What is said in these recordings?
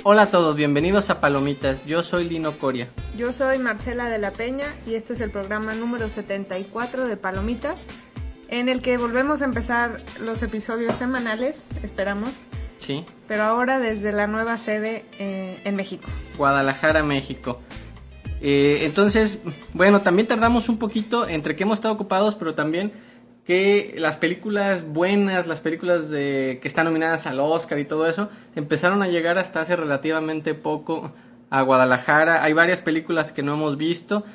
Hola a todos, bienvenidos a Palomitas, yo soy Lino Coria. Yo soy Marcela de la Peña y este es el programa número 74 de Palomitas, en el que volvemos a empezar los episodios semanales, esperamos. Sí. Pero ahora desde la nueva sede en México. Guadalajara, México. Entonces, bueno, también tardamos un poquito entre que hemos estado ocupados, pero también que las películas buenas, las películas que están nominadas al Oscar y todo eso, empezaron a llegar hasta hace relativamente poco a Guadalajara. Hay varias películas que no hemos visto.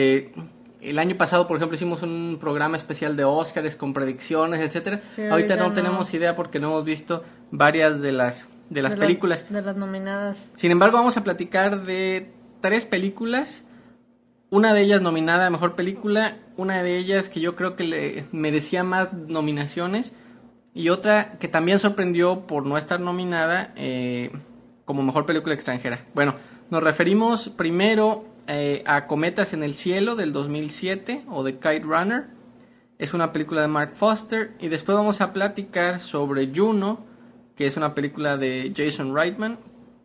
El año pasado, por ejemplo, hicimos un programa especial de Óscares con predicciones, etcétera. Sí, ahorita no tenemos idea porque no hemos visto varias de las películas. De las nominadas. Sin embargo, vamos a platicar de 3 películas. Una de ellas nominada a Mejor Película, una de ellas que yo creo que le merecía más nominaciones, y otra que también sorprendió por no estar nominada como Mejor Película Extranjera. Bueno, nos referimos primero a Cometas en el Cielo del 2007 o The Kite Runner. Es una película de Mark Foster. Y después vamos a platicar sobre Juno, que es una película de Jason Reitman.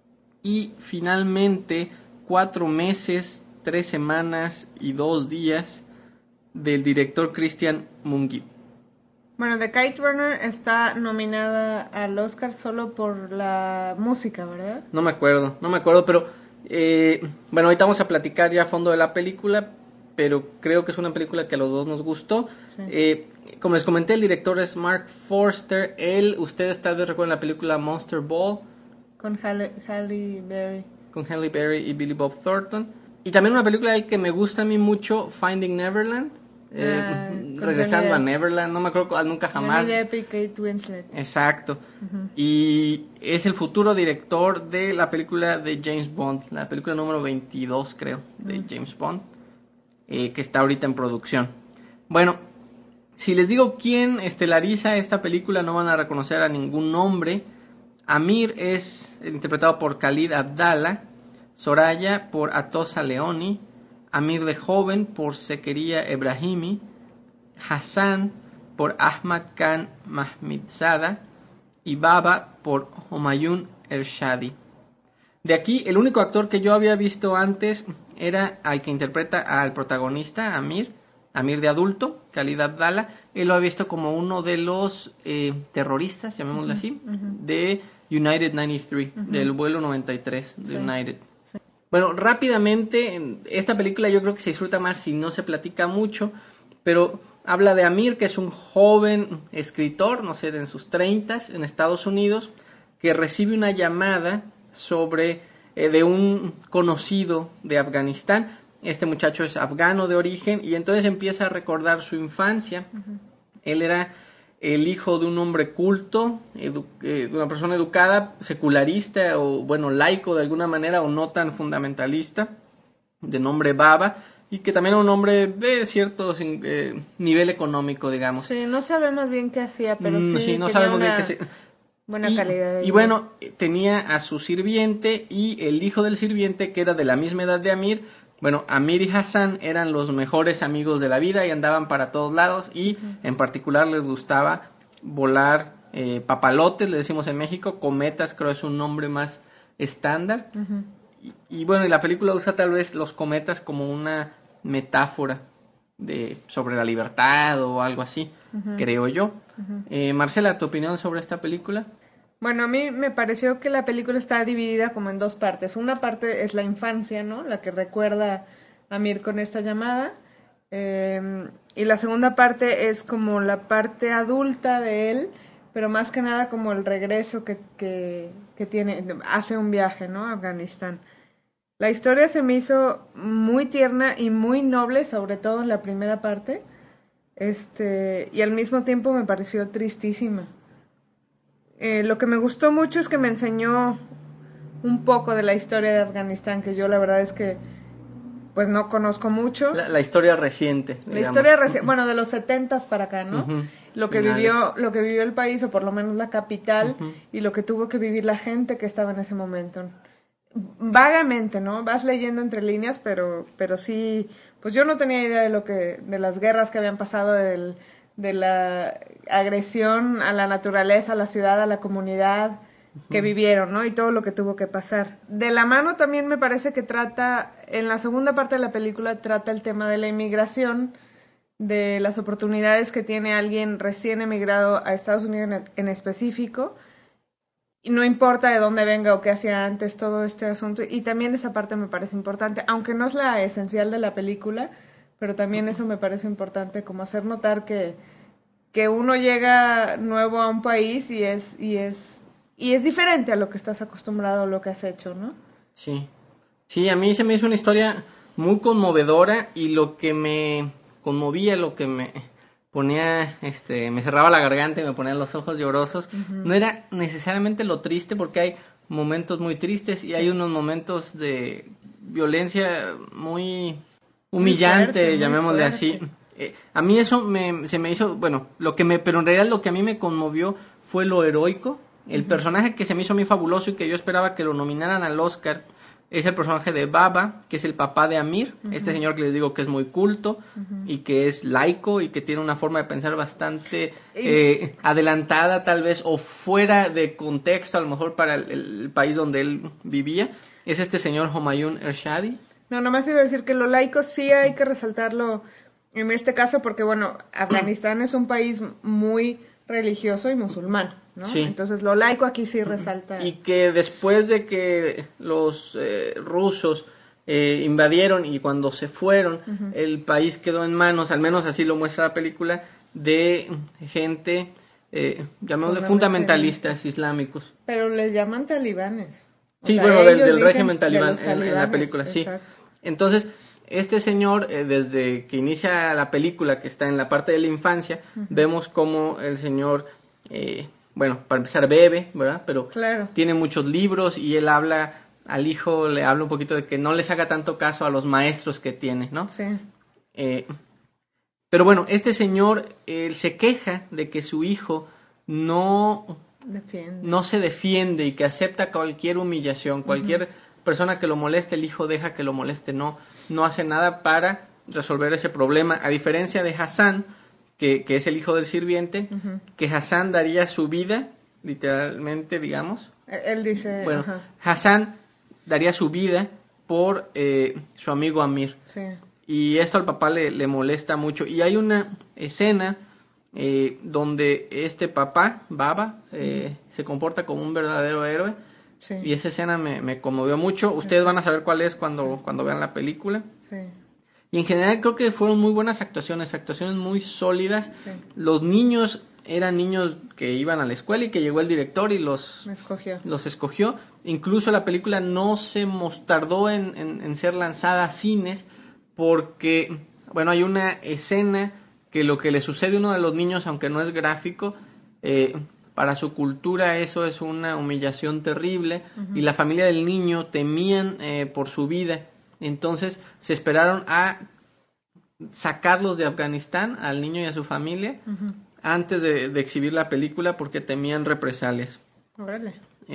Y finalmente 4 meses, 3 semanas y 2 días del director Christian Mungiu. Bueno, The Kite Runner está nominada al Oscar solo por la música, ¿verdad? No me acuerdo, pero bueno, ahorita vamos a platicar ya a fondo de la película, pero creo que es una película que a los dos nos gustó. Sí. Como les comenté, el director es Mark Forster. Ustedes tal vez recuerdan la película Monster Ball. Con Halle Berry. Con Halle Berry y Billy Bob Thornton. Y también una película que me gusta a mí mucho, Finding Neverland. Regresando a Neverland, no me acuerdo nunca jamás. Johnny Depp y Kate Winslet. Exacto. Y es el futuro director de la película de James Bond, la película número 22 creo, de James Bond, que está ahorita en producción. Bueno, si les digo quién estelariza esta película no van a reconocer a ningún nombre. Amir es interpretado por Khalid Abdallah, Soraya por Atossa Leoni, Amir de joven por Zekeria Ebrahimi, Hassan por Ahmad Khan Mahmidzada y Baba por Homayun Ershadi. De aquí, el único actor que yo había visto antes era al que interpreta al protagonista, Amir de adulto, Khalid Abdallah. Él lo ha visto como uno de los terroristas, llamémoslo así, de United 93, del vuelo 93 de United. Bueno, rápidamente, esta película yo creo que se disfruta más si no se platica mucho, pero habla de Amir, que es un joven escritor, no sé, en sus 30s, en Estados Unidos, que recibe una llamada de un conocido de Afganistán. Este muchacho es afgano de origen y entonces empieza a recordar su infancia. Él era el hijo de un hombre culto, de una persona educada, secularista o bueno, laico de alguna manera o no tan fundamentalista, de nombre Baba, y que también era un hombre de cierto nivel económico, digamos. Sí, no sabemos bien qué hacía, pero sí no sabemos bien qué hacía. Buena calidad de vida. Y bueno, tenía a su sirviente y el hijo del sirviente, que era de la misma edad de Amir. Bueno, Amir y Hassan eran los mejores amigos de la vida y andaban para todos lados y en particular les gustaba volar papalotes, le decimos en México, cometas, creo es un nombre más estándar. Y bueno, y la película usa tal vez los cometas como una metáfora sobre la libertad o algo así, creo yo. Marcela, ¿tu opinión sobre esta película? Bueno, a mí me pareció que la película está dividida como en 2 partes. Una parte es la infancia, ¿no? La que recuerda a Amir con esta llamada. Y la segunda parte es como la parte adulta de él, pero más que nada como el regreso que tiene, hace un viaje, ¿no? A Afganistán. La historia se me hizo muy tierna y muy noble, sobre todo en la primera parte. Y al mismo tiempo me pareció tristísima. Lo que me gustó mucho es que me enseñó un poco de la historia de Afganistán, que yo la verdad es que pues no conozco mucho. La historia reciente. La historia reciente, bueno, de los 70s para acá, ¿no? Lo que vivió el país, o por lo menos la capital, y lo que tuvo que vivir la gente que estaba en ese momento. Vagamente, ¿no? Vas leyendo entre líneas, pero sí, pues yo no tenía idea de las guerras que habían pasado, de la agresión a la naturaleza, a la ciudad, a la comunidad, vivieron, ¿no? Y todo lo que tuvo que pasar. De la mano también me parece que en la segunda parte de la película trata el tema de la inmigración, de las oportunidades que tiene alguien recién emigrado a Estados Unidos en específico. Y no importa de dónde venga o qué hacía antes, todo este asunto. Y también esa parte me parece importante, aunque no es la esencial de la película, pero también eso me parece importante, como hacer notar que uno llega nuevo a un país y es diferente a lo que estás acostumbrado, a lo que has hecho, ¿no? Sí. Sí, a mí se me hizo una historia muy conmovedora, y lo que me conmovía, lo que me ponía, me cerraba la garganta y me ponía los ojos llorosos, no era necesariamente lo triste, porque hay momentos muy tristes y hay unos momentos de violencia muy humillante, muy fuerte, llamémosle así. A mí eso se me hizo, bueno, pero en realidad lo que a mí me conmovió fue lo heroico. El personaje que se me hizo a mí fabuloso y que yo esperaba que lo nominaran al Oscar es el personaje de Baba, que es el papá de Amir, este señor que les digo que es muy culto y que es laico y que tiene una forma de pensar bastante adelantada tal vez, o fuera de contexto a lo mejor para el país donde él vivía. Es este señor Homayun Ershadi. No, nomás iba a decir que lo laico sí hay que resaltarlo en este caso porque, bueno, Afganistán es un país muy religioso y musulmán, ¿no? Sí. Entonces lo laico aquí sí resalta. Y que después de que los rusos invadieron y cuando se fueron, el país quedó en manos, al menos así lo muestra la película, de gente, llamémosle fundamentalistas islámicos. Pero les llaman talibanes. Sí, bueno, del régimen talibán en la película, sí. Exacto. Entonces, este señor, desde que inicia la película, que está en la parte de la infancia, vemos cómo el señor, bueno, para empezar bebe, ¿verdad? Pero claro, tiene muchos libros y él habla al hijo, le habla un poquito de que no les haga tanto caso a los maestros que tiene, ¿no? Sí. Pero bueno, este señor, él se queja de que su hijo no se defiende y que acepta cualquier humillación, cualquier persona que lo moleste, el hijo deja que lo moleste, no hace nada para resolver ese problema, a diferencia de Hassan, que es el hijo del sirviente, que Hassan daría su vida, literalmente, digamos. Él dice... Bueno, Hassan daría su vida por su amigo Amir. Sí. Y esto al papá le molesta mucho. Y hay una escena donde este papá, Baba, se comporta como un verdadero héroe. Sí. Y esa escena me conmovió mucho. Ustedes van a saber cuál es cuando vean la película. Sí. Y en general creo que fueron muy buenas actuaciones muy sólidas. Sí. Los niños eran niños que iban a la escuela y que llegó el director y los escogió. Incluso la película no se tardó en ser lanzada a cines porque, bueno, hay una escena que lo que le sucede a uno de los niños, aunque no es gráfico, para su cultura eso es una humillación terrible y la familia del niño temían por su vida. Entonces se esperaron a sacarlos de Afganistán, al niño y a su familia, antes de exhibir la película porque temían represalias. Órale.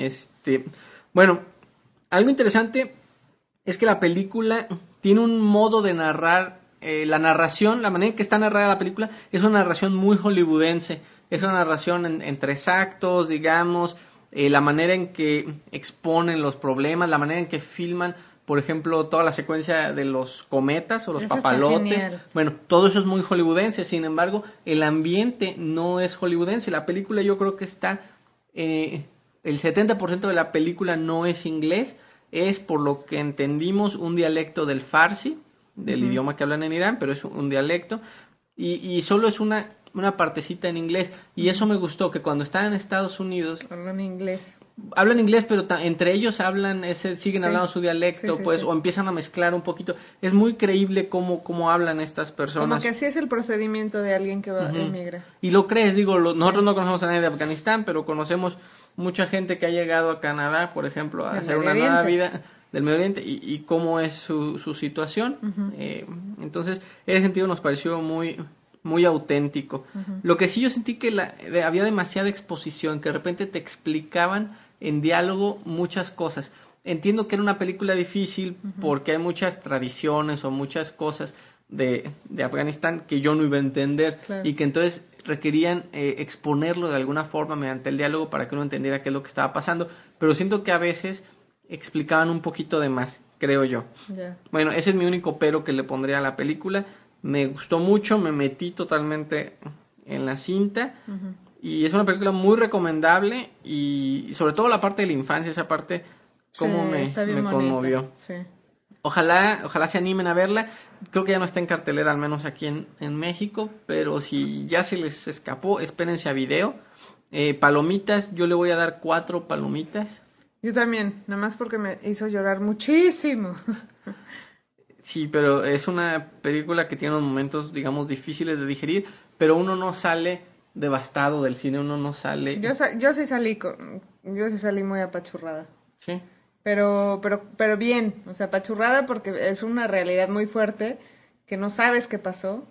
Bueno, algo interesante es que la película tiene un modo de narrar, la narración, la manera en que está narrada la película es una narración muy hollywoodense, es una narración en 3 actos, digamos, la manera en que exponen los problemas, la manera en que filman, por ejemplo, toda la secuencia de los cometas o los papalotes. Bueno, todo eso es muy hollywoodense, sin embargo, el ambiente no es hollywoodense. La película yo creo que está, el 70% de la película no es inglés, es por lo que entendimos un dialecto del farsi, del idioma que hablan en Irán, pero es un dialecto, y solo es una partecita en inglés, y eso me gustó, que cuando están en Estados Unidos hablan inglés, pero entre ellos siguen hablando su dialecto, o empiezan a mezclar un poquito. Es muy creíble cómo hablan estas personas. Como que así es el procedimiento de alguien que emigra. Y lo crees, nosotros no conocemos a nadie de Afganistán, pero conocemos mucha gente que ha llegado a Canadá, por ejemplo, a hacer una nueva vida del Medio Oriente, y cómo es su situación. Entonces, en ese sentido nos pareció muy, muy auténtico. Lo que sí yo sentí que había demasiada exposición, que de repente te explicaban en diálogo muchas cosas. Entiendo que era una película difícil porque hay muchas tradiciones o muchas cosas de Afganistán que yo no iba a entender, y que entonces requerían exponerlo de alguna forma mediante el diálogo para que uno entendiera qué es lo que estaba pasando, pero siento que a veces explicaban un poquito de más, creo yo. Yeah. Bueno, ese es mi único pero que le pondría a la película. Me gustó mucho, me metí totalmente en la cinta. Uh-huh. Y es una película muy recomendable y sobre todo la parte de la infancia, esa parte como me conmovió. Sí. Ojalá se animen a verla. Creo que ya no está en cartelera, al menos aquí en México, pero si ya se les escapó, espérense a video. Palomitas, yo le voy a dar 4 palomitas. Yo también, nada más porque me hizo llorar muchísimo. Sí, pero es una película que tiene unos momentos, digamos, difíciles de digerir, pero uno no sale devastado del cine, uno no sale... Yo sí salí muy apachurrada. Sí. Pero bien, o sea, apachurrada porque es una realidad muy fuerte que no sabes qué pasó,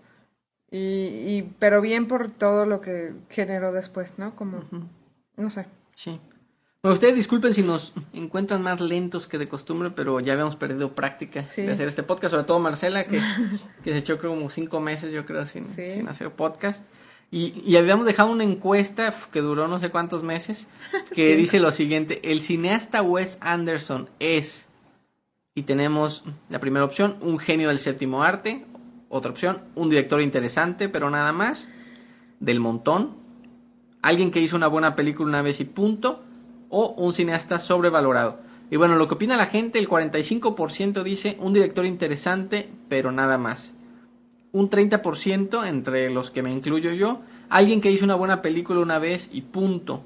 pero bien por todo lo que generó después, ¿no? Como, uh-huh. No sé. Sí. Bueno, ustedes disculpen si nos encuentran más lentos que de costumbre, pero ya habíamos perdido práctica de hacer este podcast, sobre todo Marcela, que se echó creo como 5 meses, yo creo, sin hacer podcast. Y habíamos dejado una encuesta que duró no sé cuántos meses, que dice lo siguiente: el cineasta Wes Anderson es, y tenemos la primera opción, un genio del séptimo arte; otra opción, un director interesante, pero nada más, del montón; alguien que hizo una buena película una vez y punto; o un cineasta sobrevalorado. Y bueno, lo que opina la gente, el 45% dice un director interesante, pero nada más. Un 30%, entre los que me incluyo yo, alguien que hizo una buena película una vez y punto.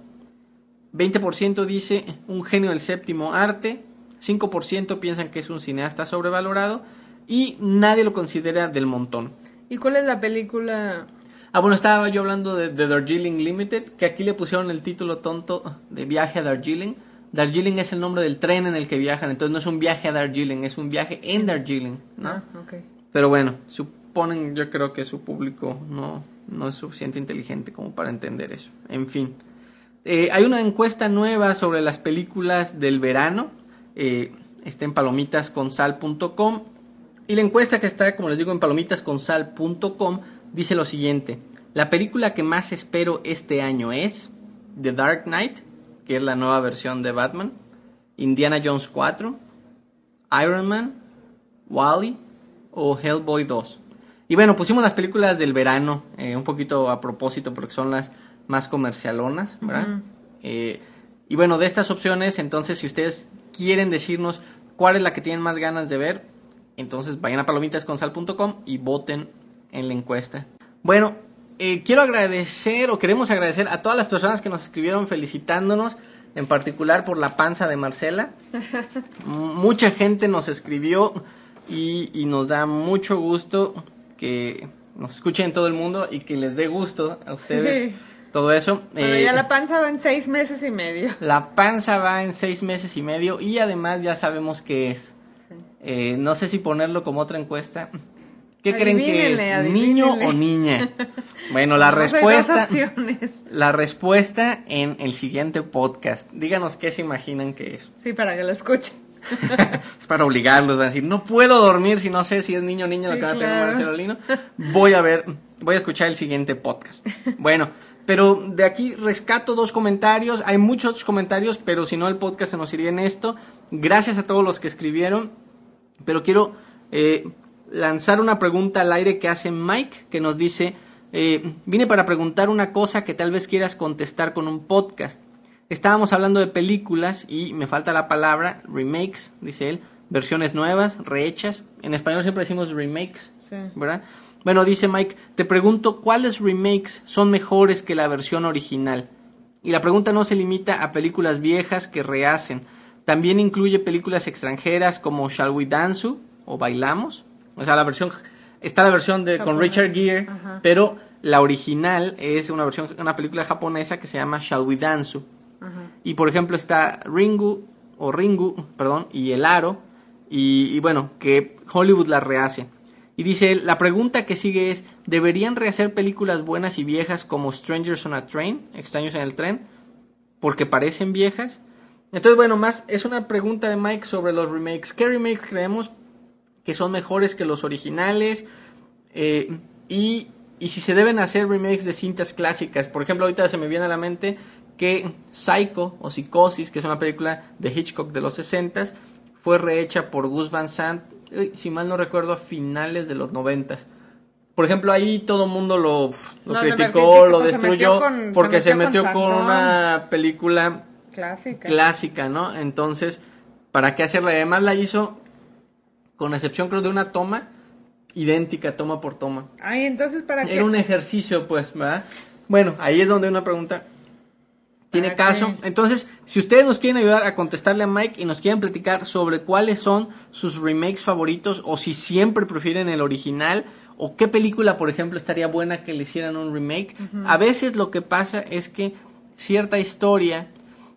20% dice un genio del séptimo arte. 5% piensan que es un cineasta sobrevalorado. Y nadie lo considera del montón. ¿Y cuál es la película? Bueno, estaba yo hablando de Darjeeling Limited, que aquí le pusieron el título tonto de Viaje a Darjeeling. Darjeeling es el nombre del tren en el que viajan, entonces no es un viaje a Darjeeling, es un viaje en Darjeeling, ¿no? Ah, okay. Pero bueno, yo creo que su público no es suficiente inteligente como para entender eso. En fin, hay una encuesta nueva sobre las películas del verano, está en palomitasconsal.com, y la encuesta que está, como les digo, en palomitasconsal.com dice lo siguiente: la película que más espero este año es The Dark Knight, que es la nueva versión de Batman; Indiana Jones 4, Iron Man, WALL-E o Hellboy 2. Y bueno, pusimos las películas del verano, un poquito a propósito porque son las más comercialonas, ¿verdad? Uh-huh. Y bueno, de estas opciones, entonces si ustedes quieren decirnos cuál es la que tienen más ganas de ver, entonces vayan a palomitasconsal.com y voten en la encuesta. Bueno, queremos agradecer a todas las personas que nos escribieron felicitándonos, en particular por la panza de Marcela. Mucha gente nos escribió y nos da mucho gusto que nos escuchen en todo el mundo y que les dé gusto a ustedes todo eso. Bueno, ya la panza va en 6 meses y medio. La panza va en 6 meses y medio y además ya sabemos qué es. No sé si ponerlo como otra encuesta. ¿Qué creen que es? ¿Niño o niña? Bueno, la respuesta en el siguiente podcast. Díganos qué se imaginan que es. Sí, para que lo escuchen. Es para obligarlos, van a decir, no puedo dormir si no sé si es niño o niña, lo que va a tener Marcelo Lino. Voy a escuchar el siguiente podcast. Bueno, pero de aquí rescato 2 comentarios. Hay muchos otros comentarios, pero si no el podcast se nos iría en esto. Gracias a todos los que escribieron. Pero quiero lanzar una pregunta al aire que hace Mike, que nos dice: vine para preguntar una cosa que tal vez quieras contestar con un podcast. Estábamos hablando de películas y me falta la palabra remakes, dice él, versiones nuevas, rehechas. En español siempre decimos remakes, sí, ¿verdad? Bueno, dice Mike, te pregunto, ¿cuáles remakes son mejores que la versión original? Y la pregunta no se limita a películas viejas que rehacen. También incluye películas extranjeras como Shall We Dance o Bailamos. O sea, está la versión con Richard Gere, ajá, pero la original es una película japonesa que se llama Shall We Dance. Ajá. Y por ejemplo está Ringu, y El Aro, y bueno, que Hollywood la rehace. Y dice, la pregunta que sigue es, ¿deberían rehacer películas buenas y viejas como Strangers on a Train, Extraños en el Tren, porque parecen viejas? Entonces, bueno, más es una pregunta de Mike sobre los remakes. ¿Qué remakes creemos que son mejores que los originales? Y y si se deben hacer remakes de cintas clásicas. Por ejemplo, ahorita se me viene a la mente que Psycho o Psicosis, que es una película de Hitchcock de los 60s, fue rehecha por Gus Van Sant, si mal no recuerdo, a finales de los 90s. Por ejemplo, ahí todo el mundo lo criticó, lo destruyó, porque se metió con una película clásica, ¿no? Entonces, ¿para qué hacerla? Además la hizo, con excepción creo de una toma, idéntica toma por toma. Ay, entonces ¿para qué? Era un ejercicio, pues, ¿verdad? Bueno, ahí es donde una pregunta tiene caso. Entonces, si ustedes nos quieren ayudar a contestarle a Mike y nos quieren platicar sobre cuáles son sus remakes favoritos, o si siempre prefieren el original, o qué película, por ejemplo, estaría buena que le hicieran un remake. A veces lo que pasa es que cierta historia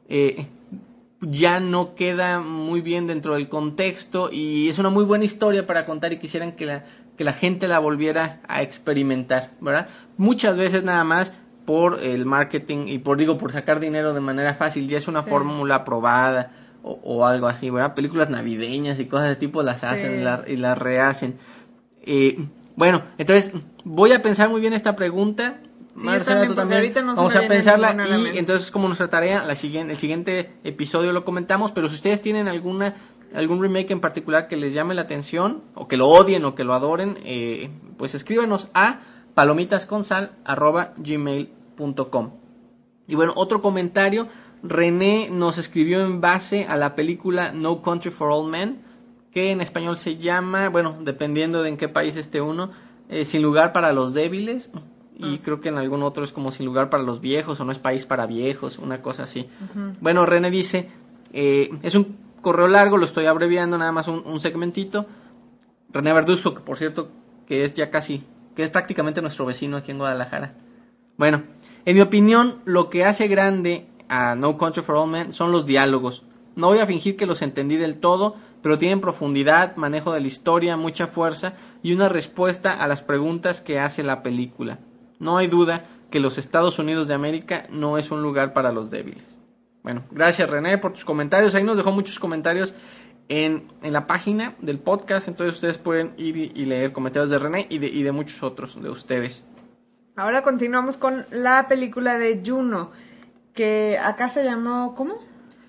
ya no queda muy bien dentro del contexto, y es una muy buena historia para contar y quisieran que la gente la volviera a experimentar, ¿verdad? Muchas veces nada más por el marketing y por sacar dinero de manera fácil, ya es una fórmula aprobada o algo así, ¿verdad? Películas navideñas y cosas de tipo las hacen y las rehacen. Bueno, entonces voy a pensar muy bien esta pregunta. Sí, Marcela, tú también. Vamos a pensarla y entonces como nuestra tarea, el siguiente episodio lo comentamos, pero si ustedes tienen algún remake en particular que les llame la atención, o que lo odien o que lo adoren, pues escríbanos a palomitasconsal@gmail.com. Y bueno, otro comentario, René nos escribió en base a la película No Country for Old Men, que en español se llama, bueno, dependiendo de en qué país esté uno, Sin lugar para los débiles, y creo que en algún otro es como Sin lugar para los viejos, o No es país para viejos, una cosa así. Bueno, René dice, es un correo largo, lo estoy abreviando, nada más un segmentito. René Verduzco, que por cierto, que es prácticamente nuestro vecino aquí en Guadalajara. Bueno, en mi opinión, lo que hace grande a No Country for Old Men son los diálogos. No voy a fingir que los entendí del todo, pero tienen profundidad, manejo de la historia, mucha fuerza y una respuesta a las preguntas que hace la película. No hay duda que los Estados Unidos de América no es un lugar para los débiles. Bueno, gracias René por tus comentarios. Ahí nos dejó muchos comentarios en la página del podcast, entonces ustedes pueden ir y leer comentarios de René y de muchos otros de ustedes. Ahora continuamos con la película de Juno, que acá se llamó, ¿cómo?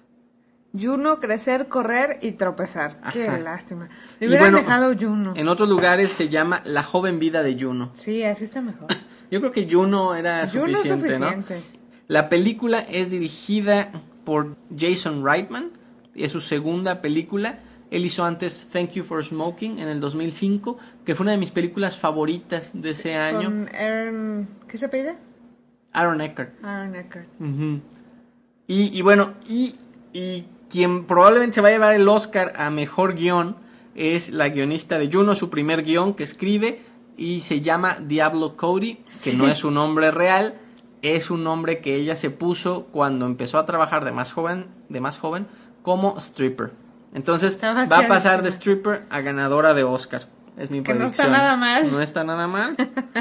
Juno, crecer, correr y tropezar. Ajá. Qué lástima. Le hubieran dejado Juno. En otros lugares se llama La joven vida de Juno. Sí, así está mejor. Yo creo que Juno era suficiente, ¿no? La película es dirigida por Jason Reitman. Es su segunda película. Él hizo antes Thank You for Smoking en el 2005, que fue una de mis películas favoritas de ese año. Con Aaron... ¿Qué se apellida? Aaron Eckhart. Uh-huh. Y bueno, y quien probablemente se va a llevar el Oscar a mejor guión es la guionista de Juno, su primer guión que escribe, y se llama Diablo Cody, que no es un nombre real, es un nombre que ella se puso cuando empezó a trabajar de más joven como stripper. Entonces va a pasar de stripper a ganadora de Oscar. Es mi predicción. No está nada mal. No está nada mal.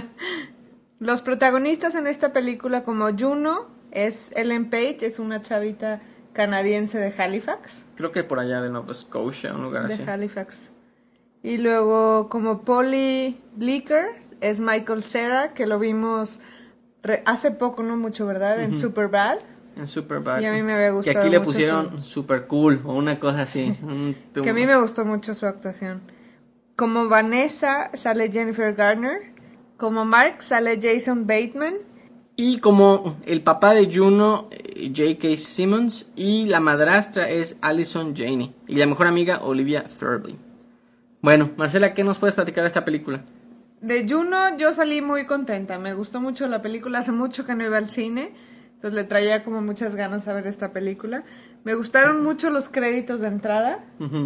Los protagonistas en esta película como Juno es Ellen Page, es una chavita canadiense de Halifax. Creo que por allá de Nova Scotia, un lugar así. De Halifax. Y luego como Polly Bleeker es Michael Cera, que lo vimos hace poco, no mucho, ¿verdad? En Superbad. En Superbad. Y a mí me había gustado. Que aquí le pusieron Super Cool o una cosa así. Que a mí me gustó mucho su actuación. Como Vanessa sale Jennifer Garner. Como Mark sale Jason Bateman. Y como el papá de Juno, J.K. Simmons. Y la madrastra es Allison Janney. Y la mejor amiga, Olivia Thirlby. Bueno, Marcela, ¿qué nos puedes platicar de esta película? De Juno yo salí muy contenta. Me gustó mucho la película. Hace mucho que no iba al cine. Entonces le traía como muchas ganas a ver esta película. Me gustaron mucho los créditos de entrada.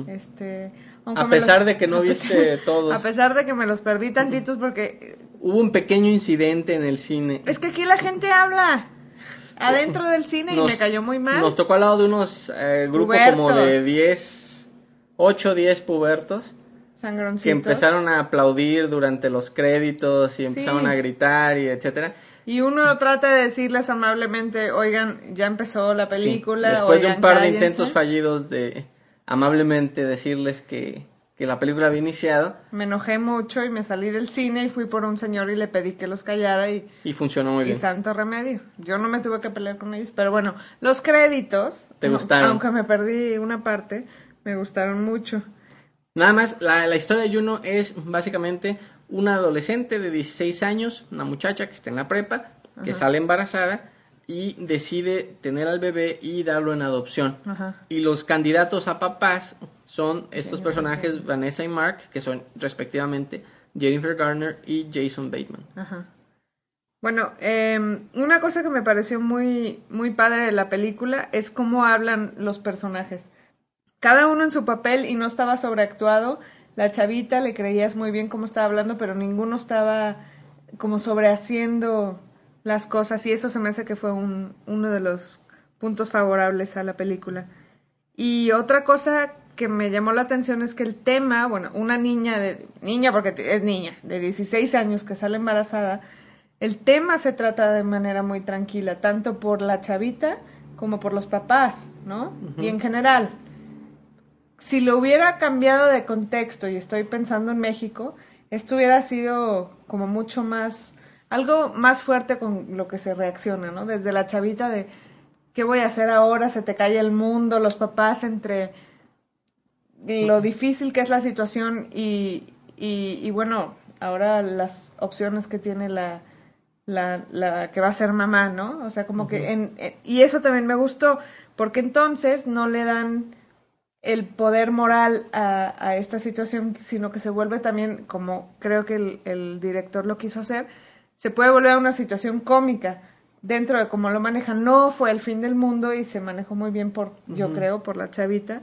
A pesar de que no viste todos. A pesar de que me los perdí tantitos porque... Hubo un pequeño incidente en el cine. Es que aquí la gente habla adentro del cine y me cayó muy mal. Nos tocó al lado de unos grupos como de 8 o 10 pubertos. Sangroncitos. Que empezaron a aplaudir durante los créditos y empezaron a gritar y etcétera. Y uno trata de decirles amablemente, oigan, ya empezó la película. Sí. Después de un par de intentos fallidos de amablemente decirles que que la película había iniciado. Me enojé mucho y me salí del cine y fui por un señor y le pedí que los callara y funcionó muy bien. Y santo remedio. Yo no me tuve que pelear con ellos, pero bueno, los créditos, ¿te gustaron? Aunque me perdí una parte, me gustaron mucho. Nada más, la historia de Juno es básicamente una adolescente de 16 años, una muchacha que está en la prepa, que sale embarazada y decide tener al bebé y darlo en adopción. Y los candidatos a papás son estos personajes, Vanessa y Mark, que son respectivamente Jennifer Garner y Jason Bateman. Bueno, una cosa que me pareció muy, muy padre de la película es cómo hablan los personajes. Cada uno en su papel y no estaba sobreactuado. La chavita le creías muy bien cómo estaba hablando, pero ninguno estaba como sobrehaciendo las cosas, y eso se me hace que fue uno de los puntos favorables a la película. Y otra cosa que me llamó la atención es que el tema, bueno, una niña porque es niña, de 16 años que sale embarazada, el tema se trata de manera muy tranquila, tanto por la chavita como por los papás, ¿no? Y en general, si lo hubiera cambiado de contexto, y estoy pensando en México, esto hubiera sido como mucho más, algo más fuerte con lo que se reacciona, ¿no? Desde la chavita de, ¿qué voy a hacer ahora? Se te cae el mundo, los papás entre lo difícil que es la situación y bueno, ahora las opciones que tiene la que va a ser mamá, ¿no? O sea, como que y eso también me gustó, porque entonces no le dan el poder moral a esta situación, sino que se vuelve también, como creo que el director lo quiso hacer, se puede volver a una situación cómica dentro de cómo lo manejan. No fue el fin del mundo y se manejó muy bien yo creo, por la chavita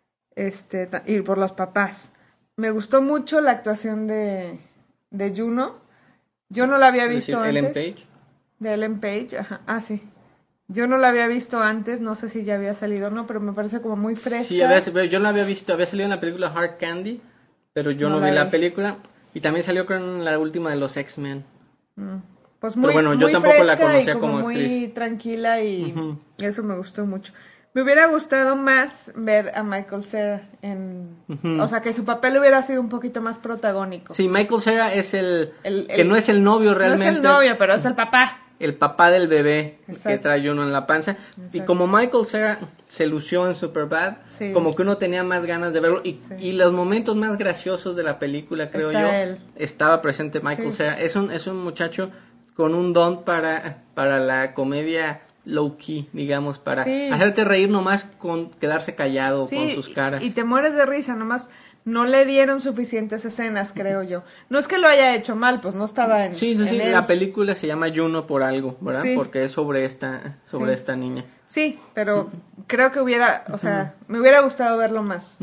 y por los papás. Me gustó mucho la actuación de Juno. Yo no la había visto antes. Ellen Page. De Ellen Page, ajá. Ah, sí. Yo no la había visto antes, no sé si ya había salido o no, pero me parece como muy fresca. Sí, yo no la había visto, había salido en la película Hard Candy, pero yo no vi la película. Y también salió con la última de los X-Men. Pues muy, pero bueno, yo muy tampoco la conocía y como muy actriz. Tranquila y eso me gustó mucho. Me hubiera gustado más ver a Michael Cera o sea, que su papel hubiera sido un poquito más protagónico. Sí, Michael Cera es que no es el novio realmente. No es el novio, pero es el papá. El papá del bebé. Exacto. Que trae uno en la panza. Exacto. Y como Michael Cera se lució en Superbad, sí, como que uno tenía más ganas de verlo. Y los momentos más graciosos de la película, creo estaba presente Michael Cera. Es un muchacho con un don para la comedia low key, digamos, para hacerte reír nomás con quedarse callado con sus caras. Y te mueres de risa, nomás no le dieron suficientes escenas, creo yo. No es que lo haya hecho mal, pues no estaba en él. La película se llama Juno por algo, ¿verdad? Sí. Porque es sobre esta niña. Sí, pero creo que me hubiera gustado verlo más.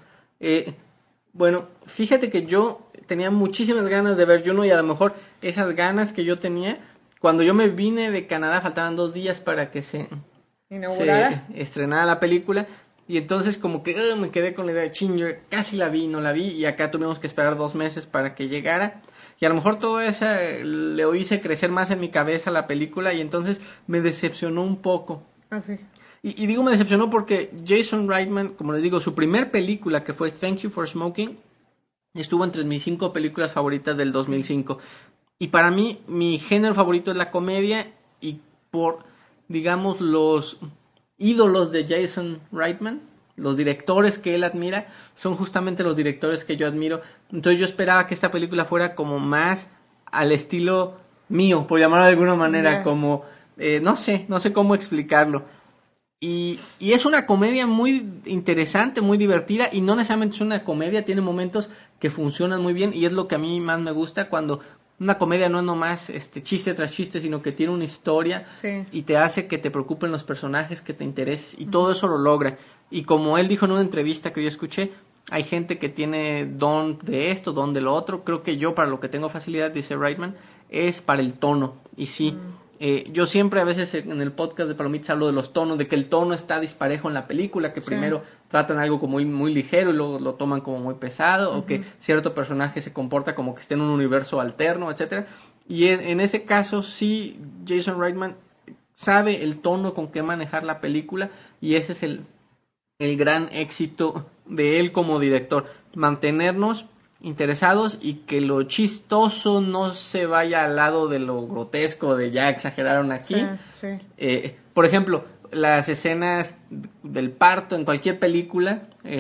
Bueno, fíjate que yo tenía muchísimas ganas de ver Juno, y a lo mejor esas ganas que yo tenía, cuando yo me vine de Canadá faltaban 2 días para que se estrenara la película. Y entonces como que me quedé con la idea de yo casi la vi, no la vi, y acá tuvimos que esperar 2 meses para que llegara. Y a lo mejor todo eso le hice crecer más en mi cabeza la película, y entonces me decepcionó un poco. Ah, sí. Y digo me decepcionó porque Jason Reitman, como les digo, su primer película, que fue Thank You for Smoking, estuvo entre mis 5 películas favoritas del 2005. Y para mí, mi género favorito es la comedia, y por, digamos, los ídolos de Jason Reitman, los directores que él admira, son justamente los directores que yo admiro. Entonces yo esperaba que esta película fuera como más al estilo mío, por llamarlo de alguna manera, como, no sé cómo explicarlo. Y es una comedia muy interesante, muy divertida, y no necesariamente es una comedia, tiene momentos que funcionan muy bien, y es lo que a mí más me gusta, cuando una comedia no es nomás chiste tras chiste, sino que tiene una historia y te hace que te preocupen los personajes, que te intereses, y todo eso lo logra. Y como él dijo en una entrevista que yo escuché, hay gente que tiene don de esto, don de lo otro. Creo que yo, para lo que tengo facilidad, dice Reitman, es para el tono. Y sí, yo siempre a veces en el podcast de Palomitas hablo de los tonos, de que el tono está disparejo en la película, que primero tratan algo como muy, muy ligero y luego lo toman como muy pesado, o que cierto personaje se comporta como que está en un universo alterno, etcétera. Y en ese caso sí, Jason Reitman sabe el tono con que manejar la película, y ese es el gran éxito de él como director, mantenernos interesados y que lo chistoso no se vaya al lado de lo grotesco, de ya exageraron aquí. Sí, sí. Por ejemplo, las escenas del parto en cualquier película,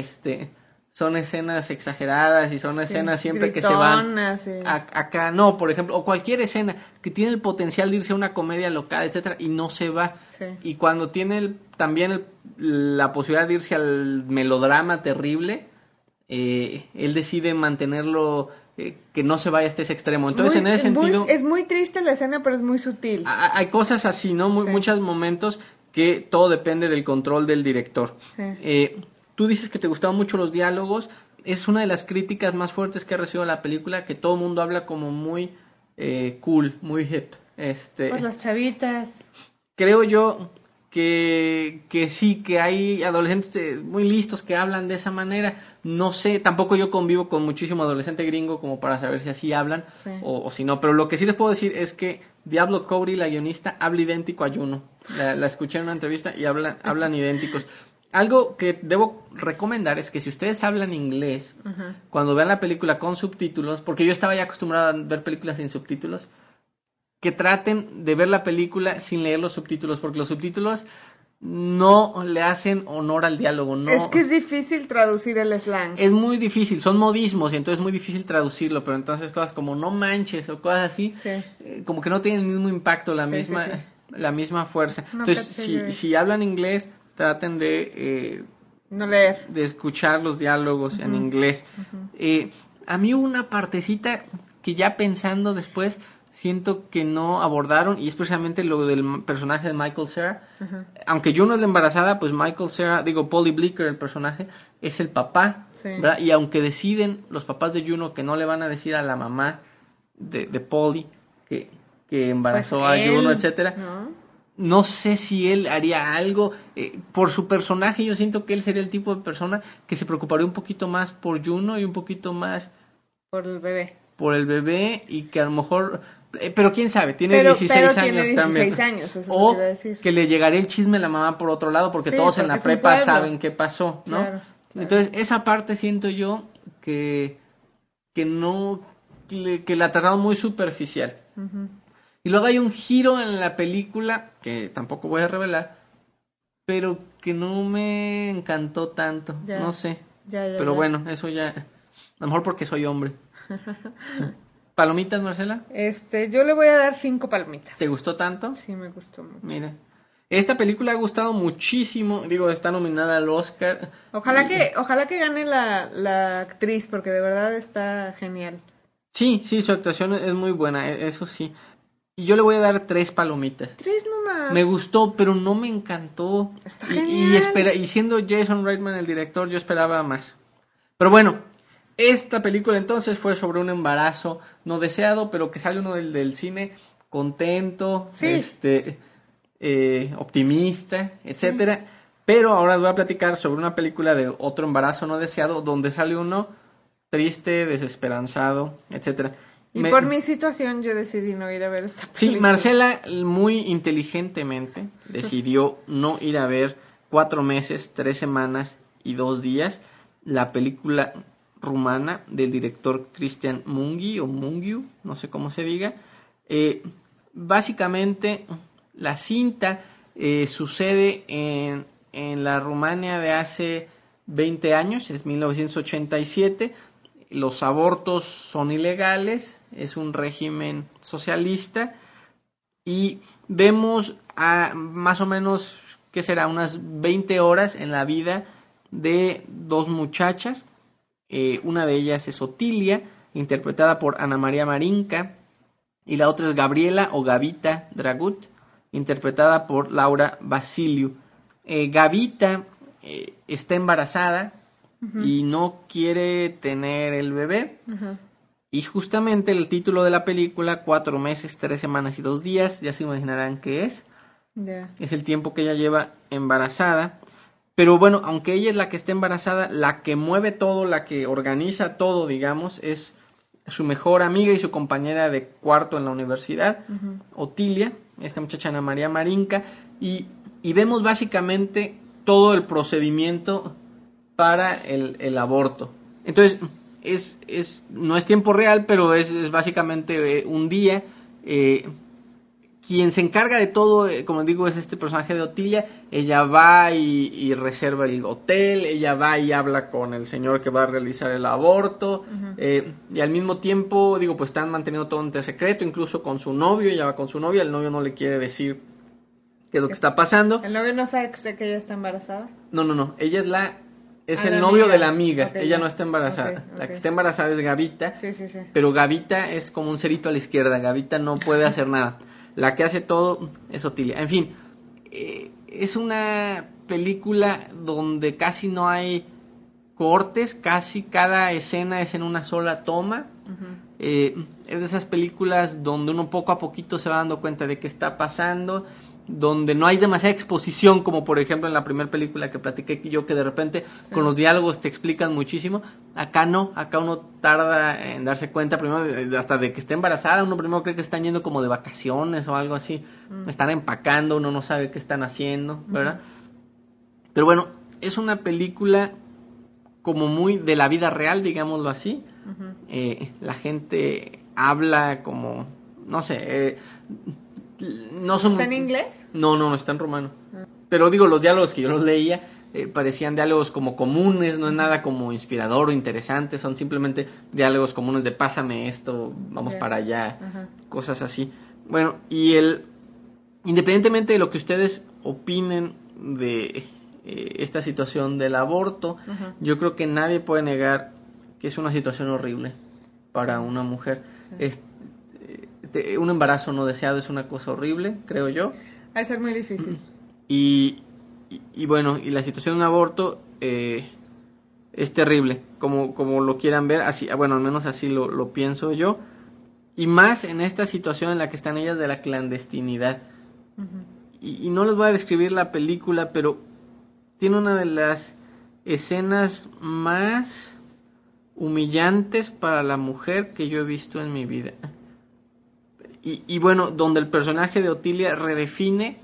son escenas exageradas y son escenas siempre gritonas, que se van acá, no, por ejemplo, o cualquier escena que tiene el potencial de irse a una comedia local, etcétera, y no se va. Sí. Y cuando tiene también la posibilidad de irse al melodrama terrible, él decide mantenerlo, que no se vaya hasta ese extremo. Entonces, en ese sentido, es muy triste la escena, pero es muy sutil. Hay cosas así, ¿no? Muchos momentos que todo depende del control del director. Sí. Tú dices que te gustaban mucho los diálogos. Es una de las críticas más fuertes que ha recibido la película, que todo el mundo habla como muy cool, muy hip. Pues las chavitas. Creo yo que sí, que hay adolescentes muy listos que hablan de esa manera. No sé, tampoco yo convivo con muchísimo adolescente gringo como para saber si así hablan o si no. Pero lo que sí les puedo decir es que Diablo Cody, la guionista, habla idéntico a Juno. La escuché en una entrevista y hablan idénticos. Algo que debo recomendar es que si ustedes hablan inglés, cuando vean la película con subtítulos, porque yo estaba ya acostumbrado a ver películas sin subtítulos, que traten de ver la película sin leer los subtítulos, porque los subtítulos no le hacen honor al diálogo. No, es que es difícil traducir el slang. Es muy difícil, son modismos y entonces es muy difícil traducirlo, pero entonces cosas como no manches o cosas así, como que no tienen el mismo impacto, la misma fuerza. No, entonces, si hablan inglés, traten de no leer, de escuchar los diálogos en inglés. A mí hubo una partecita que ya pensando después siento que no abordaron, y es precisamente lo del personaje de Michael Cera. Aunque Juno es la embarazada, pues Michael Cera, Paulie Blicker, el personaje, es el papá, ¿verdad? Y aunque deciden los papás de Juno que no le van a decir a la mamá de Paulie que embarazó pues a Juno, etcétera, no sé si él haría algo. Por su personaje, yo siento que él sería el tipo de persona que se preocuparía un poquito más por Juno y un poquito más por el bebé. Por el bebé, y que a lo mejor... pero quién sabe, tiene 16 años también. Eso o te iba a decir. Que le llegaría el chisme a la mamá por otro lado, porque todos en la prepa saben qué pasó, ¿no? Claro. Entonces, esa parte siento yo que no... que la trataron muy superficial. Y luego hay un giro en la película, que tampoco voy a revelar, pero que no me encantó tanto, no sé. Pero bueno, eso ya... a lo mejor porque soy hombre. ¿Palomitas, Marcela? Yo le voy a dar 5 palomitas. ¿Te gustó tanto? Sí, me gustó mucho. Mira, esta película ha gustado muchísimo. Está nominada al Oscar. Ojalá que gane la actriz, porque de verdad está genial. Sí, su actuación es muy buena, eso sí. Y yo le voy a dar 3 palomitas. 3 nomás. Me gustó, pero no me encantó. Está genial. Y siendo Jason Reitman el director, yo esperaba más. Pero bueno, esta película entonces fue sobre un embarazo no deseado, pero que sale uno del cine contento, optimista, etcétera. Sí. Pero ahora voy a platicar sobre una película de otro embarazo no deseado, donde sale uno triste, desesperanzado, etcétera. Por mi situación yo decidí no ir a ver esta película. Sí, Marcela muy inteligentemente decidió no ir a ver 4 meses, 3 semanas y 2 días la película rumana del director Cristian Mungi o Mungiu, no sé cómo se diga. Básicamente la cinta sucede en la Rumania de hace 20 años, es 1987. Los abortos son ilegales, es un régimen socialista y vemos a más o menos, ¿qué será? Unas 20 horas en la vida de 2 muchachas. Una de ellas es Otilia, interpretada por Ana María Marinka, y la otra es Gabriela o Gavita Dragut, interpretada por Laura Vasiliu. Gavita está embarazada y no quiere tener el bebé. Y justamente el título de la película, 4 meses, 3 semanas y 2 días, ya se imaginarán qué es. Es el tiempo que ella lleva embarazada. Pero bueno, aunque ella es la que está embarazada, la que mueve todo, la que organiza todo, digamos, es su mejor amiga y su compañera de cuarto en la universidad, Otilia, esta muchacha Ana María Marinka, y vemos básicamente todo el procedimiento para el aborto. Entonces, no es tiempo real, pero es básicamente un día. Quien se encarga de todo, como digo, es este personaje de Otilia. Ella va y reserva el hotel, ella va y habla con el señor que va a realizar el aborto, y al mismo tiempo, digo, pues están manteniendo todo entre secreto, incluso con su novio. Ella va con su novia, el novio no le quiere decir qué es lo que está pasando. ¿El novio no sabe que ella está embarazada? No, ella es el la novio amiga. de la amiga, Okay, ella ya. no está embarazada. Okay. La que está embarazada es Gavita, Sí. pero Gavita es como un cerito a la izquierda, Gavita no puede hacer nada. La que hace todo es Otilia. En fin, es una película donde casi no hay cortes, casi cada escena es en una sola toma. Es de esas películas donde uno poco a poquito se va dando cuenta de qué está pasando, donde no hay demasiada exposición, como por ejemplo en la primera película que platiqué yo, que de repente con los diálogos te explican muchísimo. Acá no, acá uno tarda en darse cuenta primero hasta de que está embarazada. Uno primero cree que están yendo como de vacaciones o algo así, están empacando, uno no sabe qué están haciendo, ¿verdad? Pero bueno, es una película como muy de la vida real, digámoslo así. La gente habla como, no sé, no son... ¿Está en inglés? No, está en rumano. Pero digo, los diálogos que yo los leía parecían diálogos como comunes, no es nada como inspirador o interesante, son simplemente diálogos comunes de pásame esto, vamos para allá, cosas así. Bueno, y independientemente de lo que ustedes opinen de esta situación del aborto, yo creo que nadie puede negar que es una situación horrible para una mujer. Un embarazo no deseado es una cosa horrible, creo yo. Va a ser muy difícil. Y bueno, y la situación de un aborto es terrible, como lo quieran ver, así, bueno, al menos así lo pienso yo. Y más en esta situación en la que están ellas de la clandestinidad. Y no les voy a describir la película, pero tiene una de las escenas más humillantes para la mujer que yo he visto en mi vida. Y bueno, donde el personaje de Otilia redefine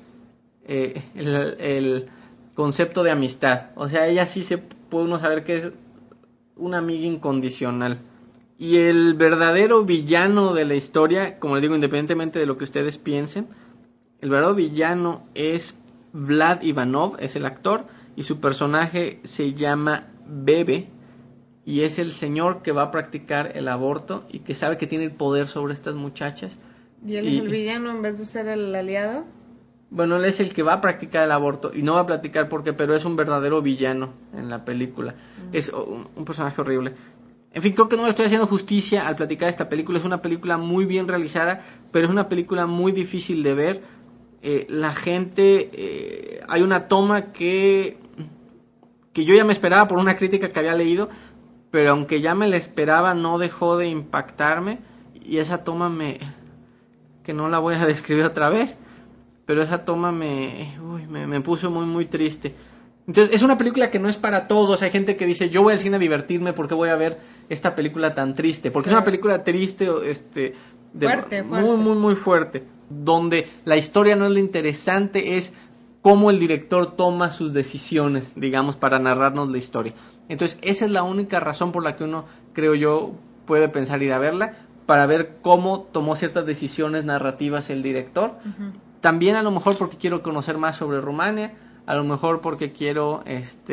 el concepto de amistad. O sea, ella sí se puede uno saber que es una amiga incondicional. Y el verdadero villano de la historia, como les digo, independientemente de lo que ustedes piensen, el verdadero villano es Vlad Ivanov, es el actor, y su personaje se llama Bebe, y es el señor que va a practicar el aborto y que sabe que tiene el poder sobre estas muchachas. ¿Y él es el villano en vez de ser el aliado? Bueno, él es el que va a practicar el aborto y no va a platicar por qué, pero es un verdadero villano en la película. Es un personaje horrible. En fin, creo que no le estoy haciendo justicia al platicar esta película. Es una película muy bien realizada, pero es una película muy difícil de ver. La gente... hay una toma que yo ya me esperaba por una crítica que había leído, pero aunque ya me la esperaba, no dejó de impactarme. Y esa toma que no la voy a describir otra vez, pero esa toma me puso muy muy triste. Entonces es una película que no es para todos. Hay gente que dice, yo voy al cine a divertirme, ¿por qué voy a ver esta película tan triste? Porque es una película triste, fuerte. Muy fuerte, donde la historia no es lo interesante, es cómo el director toma sus decisiones, digamos, para narrarnos la historia. Entonces esa es la única razón por la que uno, creo yo, puede pensar ir a verla, para ver cómo tomó ciertas decisiones narrativas el director. También a lo mejor porque quiero conocer más sobre Rumania, a lo mejor porque quiero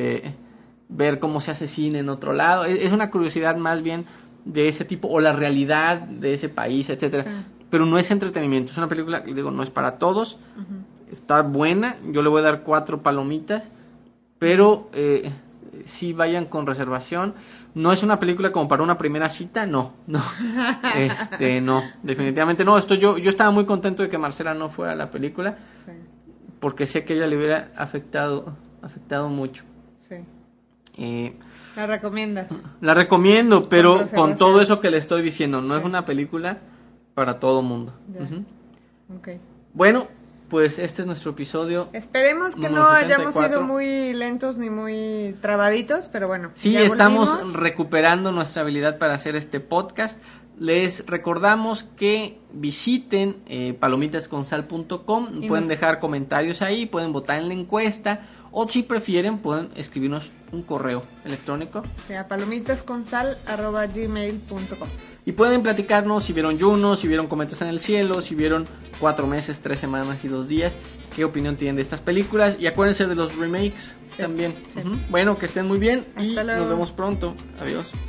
ver cómo se hace cine en otro lado. Es una curiosidad más bien de ese tipo, o la realidad de ese país, etcétera. Sí. Pero no es entretenimiento, es una película, digo, no es para todos. Está buena, yo le voy a dar 4 palomitas, pero sí vayan con reservación. No es una película como para una primera cita, no. No, definitivamente no. Yo estaba muy contento de que Marcela no fuera a la película, sí, porque sé que a ella le hubiera afectado mucho. Sí. ¿La recomiendas? La recomiendo, pero con todo eso que le estoy diciendo, no es una película para todo mundo. Okay. Bueno, pues este es nuestro episodio. Esperemos que no 74. Hayamos sido muy lentos ni muy trabaditos, pero bueno. Sí, estamos recuperando nuestra habilidad para hacer este podcast. Les recordamos que visiten palomitasconsal.com, pueden dejar comentarios ahí, pueden votar en la encuesta, O si prefieren, pueden escribirnos un correo electrónico. A palomitasconsal@gmail.com. Y pueden platicarnos si vieron Juno, si vieron Cometas en el Cielo, si vieron 4 meses, 3 semanas y 2 días. ¿Qué opinión tienen de estas películas? Y acuérdense de los remakes también. Sí. Bueno, que estén muy bien. Hasta y luego. nos vemos pronto. Adiós.